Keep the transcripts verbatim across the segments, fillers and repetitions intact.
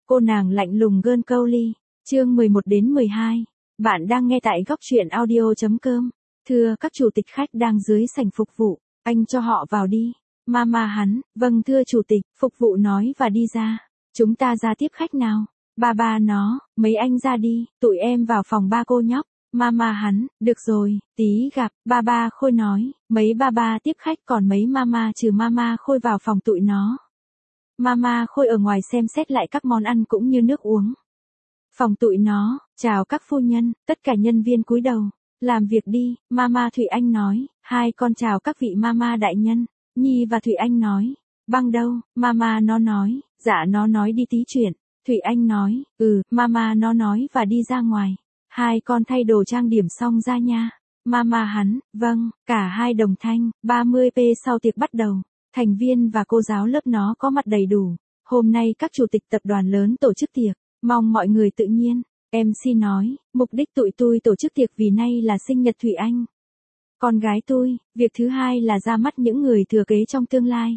Cô nàng lạnh lùng gơn câu ly. Chương mười một đến mười hai. Bạn đang nghe tại góc truyện audio chấm com. Thưa các chủ tịch khách đang dưới sảnh phục vụ, anh cho họ vào đi. Mama hắn, vâng thưa chủ tịch, phục vụ nói và đi ra. Chúng ta ra tiếp khách nào. Ba ba nó, mấy anh ra đi, tụi em vào phòng ba cô nhóc. Mama hắn, được rồi, tí gặp, ba ba Khôi nói, mấy ba ba tiếp khách còn mấy mama trừ mama Khôi vào phòng tụi nó. Mama Khôi ở ngoài xem xét lại các món ăn cũng như nước uống. Phòng tụi nó, chào các phu nhân, tất cả nhân viên cúi đầu. Làm việc đi, Mama Thụy Anh nói, hai con chào các vị Mama đại nhân. Nhi và Thụy Anh nói, băng đâu, Mama nó nói, dạ nó nói đi tí chuyện. Thụy Anh nói, ừ, Mama nó nói và đi ra ngoài. Hai con thay đồ trang điểm xong ra nha. Mama hắn, vâng, cả hai đồng thanh, ba mươi phút sau tiệc bắt đầu. Thành viên và cô giáo lớp nó có mặt đầy đủ. Hôm nay các chủ tịch tập đoàn lớn tổ chức tiệc, mong mọi người tự nhiên. em xê nói, mục đích tụi tôi tổ chức tiệc vì nay là sinh nhật Thụy Anh. Con gái tôi, việc thứ hai là ra mắt những người thừa kế trong tương lai.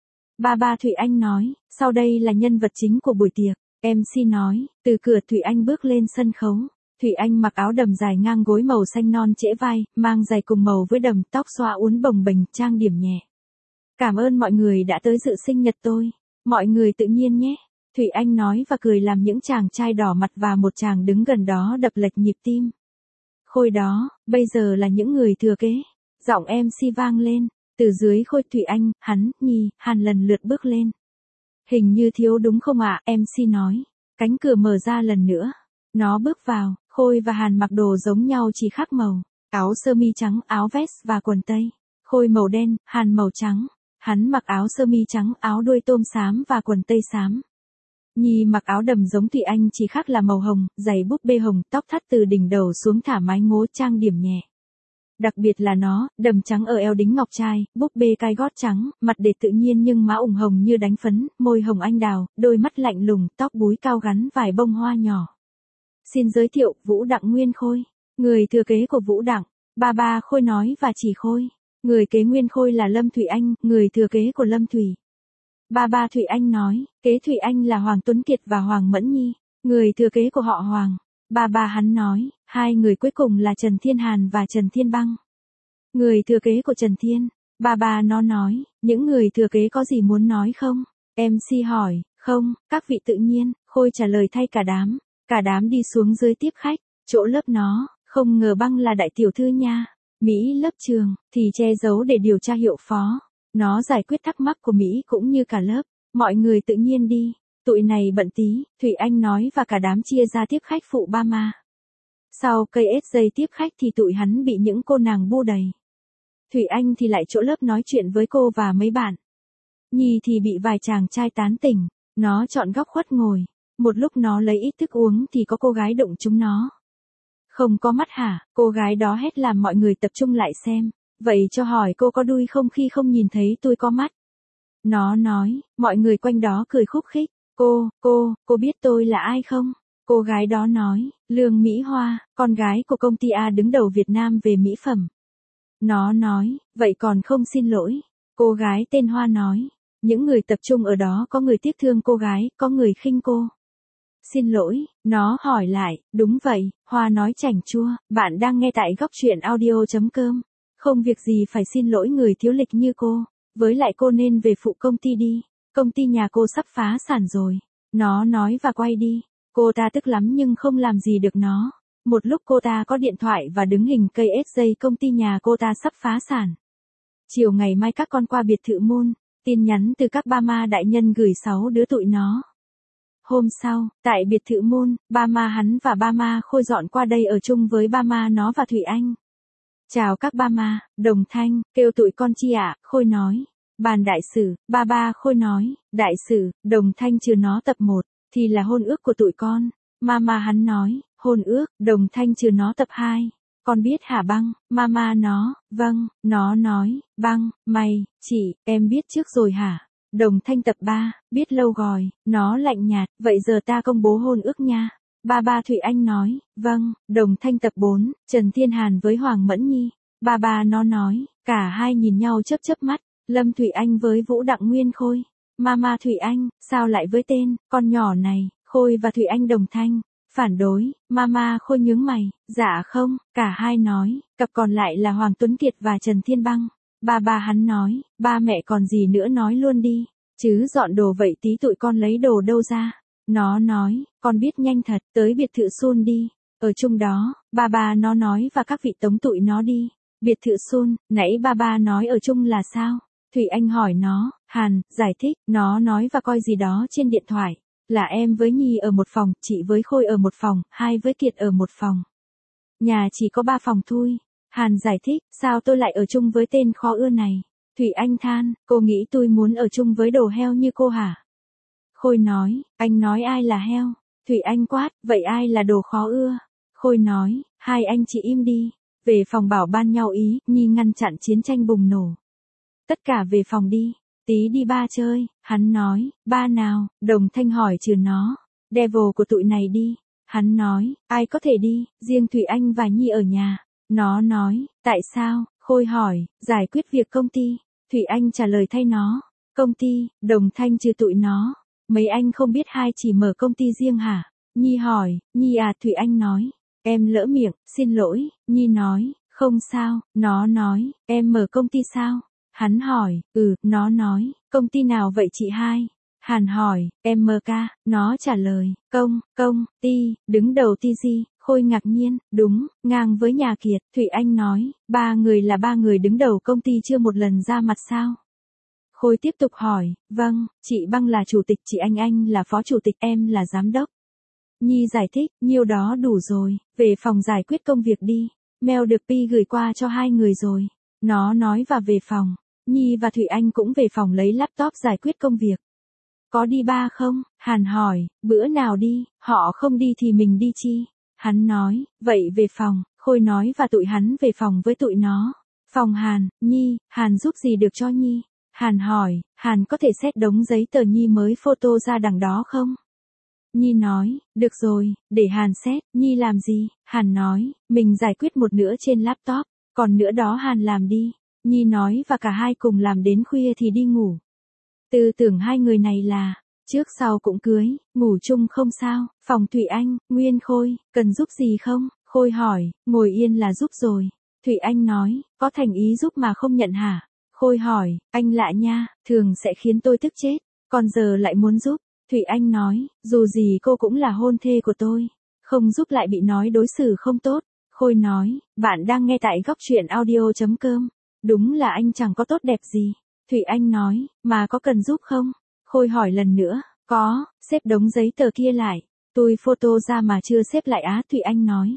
Ba ba Thụy Anh nói, sau đây là nhân vật chính của buổi tiệc. em xê nói, từ cửa Thụy Anh bước lên sân khấu. Thụy Anh mặc áo đầm dài ngang gối màu xanh non trễ vai, mang giày cùng màu với đầm, tóc xoa uốn bồng bềnh, trang điểm nhẹ. Cảm ơn mọi người đã tới dự sinh nhật tôi. Mọi người tự nhiên nhé. Thụy Anh nói và cười làm những chàng trai đỏ mặt và một chàng đứng gần đó đập lệch nhịp tim. Khôi đó, bây giờ là những người thừa kế. Giọng em xê vang lên. Từ dưới Khôi, Thụy Anh, hắn, Nhi, Hàn lần lượt bước lên. Hình như thiếu đúng không ạ? em xê nói. Cánh cửa mở ra lần nữa. Nó bước vào, Khôi và Hàn mặc đồ giống nhau chỉ khác màu. Áo sơ mi trắng, áo vest và quần tây. Khôi màu đen, Hàn màu trắng. Hắn mặc áo sơ mi trắng, áo đuôi tôm xám và quần tây xám. Nhi mặc áo đầm giống Thụy Anh chỉ khác là màu hồng, giày búp bê hồng, tóc thắt từ đỉnh đầu xuống thả mái ngố, trang điểm nhẹ. Đặc biệt là nó, đầm trắng ở eo đính ngọc trai, búp bê cai gót trắng, mặt để tự nhiên nhưng má ửng hồng như đánh phấn, môi hồng anh đào, đôi mắt lạnh lùng, tóc búi cao gắn vài bông hoa nhỏ. Xin giới thiệu, Vũ Đặng Nguyên Khôi, người thừa kế của Vũ Đặng. Ba ba Khôi nói và chỉ Khôi. Người kế Nguyên Khôi là Lâm Thụy Anh, người thừa kế của Lâm Thủy. Ba ba Thụy Anh nói, kế Thụy Anh là Hoàng Tuấn Kiệt và Hoàng Mẫn Nhi, người thừa kế của họ Hoàng. Ba ba hắn nói, hai người cuối cùng là Trần Thiên Hàn và Trần Thiên Băng. Người thừa kế của Trần Thiên. Ba ba nó nói, những người thừa kế có gì muốn nói không? em xê hỏi, không, các vị tự nhiên, Khôi trả lời thay cả đám. Cả đám đi xuống dưới tiếp khách, chỗ lớp nó, không ngờ Băng là đại tiểu thư nha. Mỹ lớp trường, thì che giấu để điều tra hiệu phó. Nó giải quyết thắc mắc của Mỹ cũng như cả lớp. Mọi người tự nhiên đi. Tụi này bận tí, Thụy Anh nói và cả đám chia ra tiếp khách phụ ba ma. Sau cây ét giây tiếp khách thì tụi hắn bị những cô nàng bu đầy. Thụy Anh thì lại chỗ lớp nói chuyện với cô và mấy bạn. Nhi thì bị vài chàng trai tán tỉnh. Nó chọn góc khuất ngồi. Một lúc nó lấy ít thức uống thì có cô gái đụng chúng nó. Không có mắt hả? Cô gái đó hét làm mọi người tập trung lại xem. Vậy cho hỏi cô có đuôi không khi không nhìn thấy tôi có mắt? Nó nói, mọi người quanh đó cười khúc khích. Cô, cô, cô biết tôi là ai không? Cô gái đó nói, Lương Mỹ Hoa, con gái của công ty A đứng đầu Việt Nam về mỹ phẩm. Nó nói, vậy còn không xin lỗi. Cô gái tên Hoa nói, những người tập trung ở đó có người tiếc thương cô gái, có người khinh cô. Xin lỗi, nó hỏi lại, đúng vậy, Hoa nói chảnh chua, bạn đang nghe tại góc truyện audio chấm com. Không việc gì phải xin lỗi người thiếu lịch như cô, với lại cô nên về phụ công ty đi, công ty nhà cô sắp phá sản rồi. Nó nói và quay đi, cô ta tức lắm nhưng không làm gì được nó. Một lúc cô ta có điện thoại và đứng hình cây ét giây công ty nhà cô ta sắp phá sản. Chiều ngày mai các con qua biệt thự môn, tin nhắn từ các ba ma đại nhân gửi sáu đứa tụi nó. Hôm sau, tại biệt thự môn, ba ma hắn và ba ma Khôi dọn qua đây ở chung với ba ma nó và Thụy Anh. Chào các ba ma, đồng thanh, kêu tụi con chi ạ, Khôi nói. Bàn đại sử, ba ba Khôi nói, đại sử, đồng thanh trừ nó tập một, thì là hôn ước của tụi con. Mama hắn nói, hôn ước, đồng thanh trừ nó tập hai. Con biết hả Băng? Mama nó, vâng, nó nói, Băng, mày, chị, em biết trước rồi hả? Đồng thanh tập ba, biết lâu rồi, nó lạnh nhạt, vậy giờ ta công bố hôn ước nha. Ba ba Thụy Anh nói, vâng, đồng thanh tập bốn, Trần Thiên Hàn với Hoàng Mẫn Nhi. Ba ba nó nói, cả hai nhìn nhau chớp chớp mắt, Lâm Thụy Anh với Vũ Đặng Nguyên Khôi. Mama Thụy Anh, sao lại với tên, con nhỏ này, Khôi và Thụy Anh đồng thanh, phản đối, Mama Khôi nhướng mày, dạ không, cả hai nói, cặp còn lại là Hoàng Tuấn Kiệt và Trần Thiên Băng. Ba ba hắn nói, ba mẹ còn gì nữa nói luôn đi, chứ dọn đồ vậy tí tụi con lấy đồ đâu ra. Nó nói, con biết nhanh thật, tới biệt thự Sun đi, ở chung đó, ba ba nó nói và các vị tống tụi nó đi. Biệt thự Sun, nãy ba ba nói ở chung là sao? Thụy Anh hỏi nó, Hàn, giải thích, nó nói và coi gì đó trên điện thoại, là em với Nhi ở một phòng, chị với Khôi ở một phòng, hai với Kiệt ở một phòng. Nhà chỉ có ba phòng thôi. Hàn giải thích, sao tôi lại ở chung với tên khó ưa này? Thụy Anh than, cô nghĩ tôi muốn ở chung với đồ heo như cô hả? Khôi nói, anh nói ai là heo? Thụy Anh quát, vậy ai là đồ khó ưa? Khôi nói, hai anh chị im đi. Về phòng bảo ban nhau ý, Nhi ngăn chặn chiến tranh bùng nổ. Tất cả về phòng đi, tí đi ba chơi, hắn nói, ba nào, Đồng Thanh hỏi trừ nó, devil của tụi này đi. Hắn nói, ai có thể đi, riêng Thụy Anh và Nhi ở nhà. Nó nói, tại sao? Khôi hỏi, giải quyết việc công ty. Thụy Anh trả lời thay nó, công ty, Đồng Thanh trừ tụi nó. Mấy anh không biết hai chỉ mở công ty riêng hả? Nhi hỏi, Nhi à, Thụy Anh nói, em lỡ miệng, xin lỗi. Nhi nói, không sao. Nó nói, em mở công ty sao? Hắn hỏi, ừ, nó nói, công ty nào vậy chị hai? Hàn hỏi, em mờ ca, nó trả lời, công, công, ty, đứng đầu ti gì? Khôi ngạc nhiên, đúng, ngang với nhà Kiệt. Thụy Anh nói, ba người là ba người đứng đầu công ty chưa một lần ra mặt sao? Khôi tiếp tục hỏi, vâng, chị Băng là chủ tịch, chị Anh Anh là phó chủ tịch, em là giám đốc. Nhi giải thích, nhiêu đó đủ rồi, về phòng giải quyết công việc đi. Mail được Pi gửi qua cho hai người rồi. Nó nói và về phòng. Nhi và Thụy Anh cũng về phòng lấy laptop giải quyết công việc. Có đi ba không? Hàn hỏi, bữa nào đi, họ không đi thì mình đi chi? Hắn nói, vậy về phòng. Khôi nói và tụi hắn về phòng với tụi nó. Phòng Hàn, Nhi, Hàn giúp gì được cho Nhi? Hàn hỏi, Hàn có thể xét đống giấy tờ Nhi mới photo ra đằng đó không? Nhi nói, được rồi, để Hàn xét. Nhi làm gì? Hàn nói, mình giải quyết một nửa trên laptop, còn nửa đó Hàn làm đi. Nhi nói và cả hai cùng làm đến khuya thì đi ngủ. Tư tưởng hai người này là, trước sau cũng cưới, ngủ chung không sao. Phòng Thụy Anh, Nguyên Khôi, cần giúp gì không? Khôi hỏi, ngồi yên là giúp rồi. Thụy Anh nói, có thành ý giúp mà không nhận hả? Khôi hỏi, anh lạ nha, thường sẽ khiến tôi tức chết, còn giờ lại muốn giúp. Thụy Anh nói, dù gì cô cũng là hôn thê của tôi, không giúp lại bị nói đối xử không tốt. Khôi nói, bạn đang nghe tại góc truyện audio chấm com. Đúng là anh chẳng có tốt đẹp gì. Thụy Anh nói, mà có cần giúp không? Khôi hỏi lần nữa, có, xếp đống giấy tờ kia lại. Tôi photo ra mà chưa xếp lại á, Thụy Anh nói.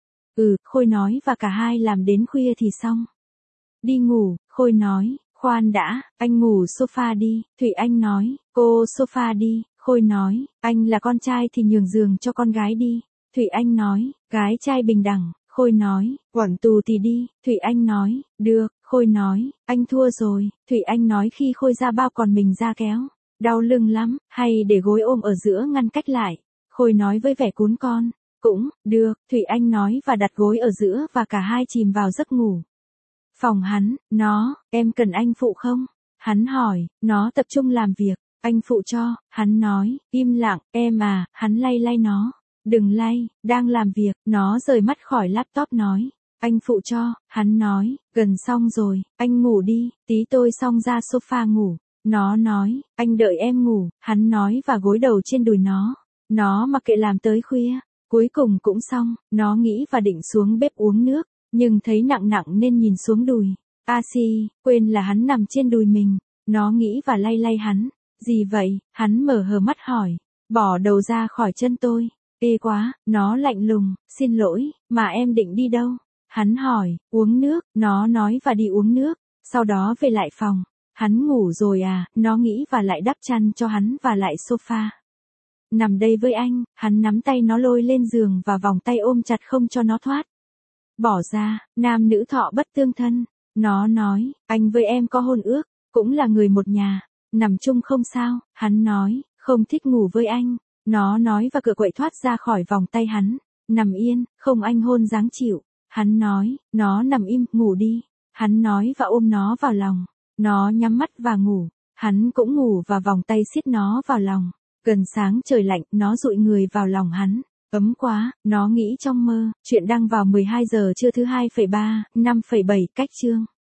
Ừ, Khôi nói và cả hai làm đến khuya thì xong. Đi ngủ, Khôi nói, khoan đã, anh ngủ sofa đi. Thụy Anh nói, cô sofa đi. Khôi nói, anh là con trai thì nhường giường cho con gái đi. Thụy Anh nói, gái trai bình đẳng. Khôi nói, quẩn tù thì đi. Thụy Anh nói, được. Khôi nói, anh thua rồi. Thụy Anh nói khi Khôi ra bao còn mình ra kéo. Đau lưng lắm, hay để gối ôm ở giữa ngăn cách lại. Khôi nói với vẻ cún con. Cũng, được. Thụy Anh nói và đặt gối ở giữa và cả hai chìm vào giấc ngủ. Phòng hắn, nó, em cần anh phụ không? Hắn hỏi, nó tập trung làm việc. Anh phụ cho. Hắn nói, im lặng, em à. Hắn lay lay nó. Đừng lay, đang làm việc. Nó rời mắt khỏi laptop nói, anh phụ cho. Hắn nói, gần xong rồi, anh ngủ đi, tí tôi xong ra sofa ngủ. Nó nói, anh đợi em ngủ. Hắn nói và gối đầu trên đùi nó. Nó mặc kệ làm tới khuya. Cuối cùng cũng xong. Nó nghĩ và định xuống bếp uống nước, nhưng thấy nặng nặng nên nhìn xuống đùi. A si, quên là hắn nằm trên đùi mình. Nó nghĩ và lay lay hắn. Gì vậy? Hắn mở hờ mắt hỏi. Bỏ đầu ra khỏi chân tôi. Ê quá. Nó lạnh lùng, xin lỗi, mà em định đi đâu? Hắn hỏi, uống nước. Nó nói và đi uống nước, sau đó về lại phòng. Hắn ngủ rồi à? Nó nghĩ và lại đắp chăn cho hắn và lại sofa. Nằm đây với anh. Hắn nắm tay nó lôi lên giường và vòng tay ôm chặt không cho nó thoát. Bỏ ra, nam nữ thọ bất tương thân. Nó nói, anh với em có hôn ước, cũng là người một nhà, nằm chung không sao. Hắn nói, không thích ngủ với anh. Nó nói và cựa quậy thoát ra khỏi vòng tay hắn. Nằm yên, không anh hôn dáng chịu. Hắn nói, nó nằm im, ngủ đi. Hắn nói và ôm nó vào lòng. Nó nhắm mắt và ngủ. Hắn cũng ngủ và vòng tay siết nó vào lòng. Gần sáng trời lạnh, nó dụi người vào lòng hắn. Ấm quá, nó nghĩ trong mơ. Chuyện đăng vào mười hai giờ trưa thứ hai phẩy ba, năm phẩy bảy cách chương.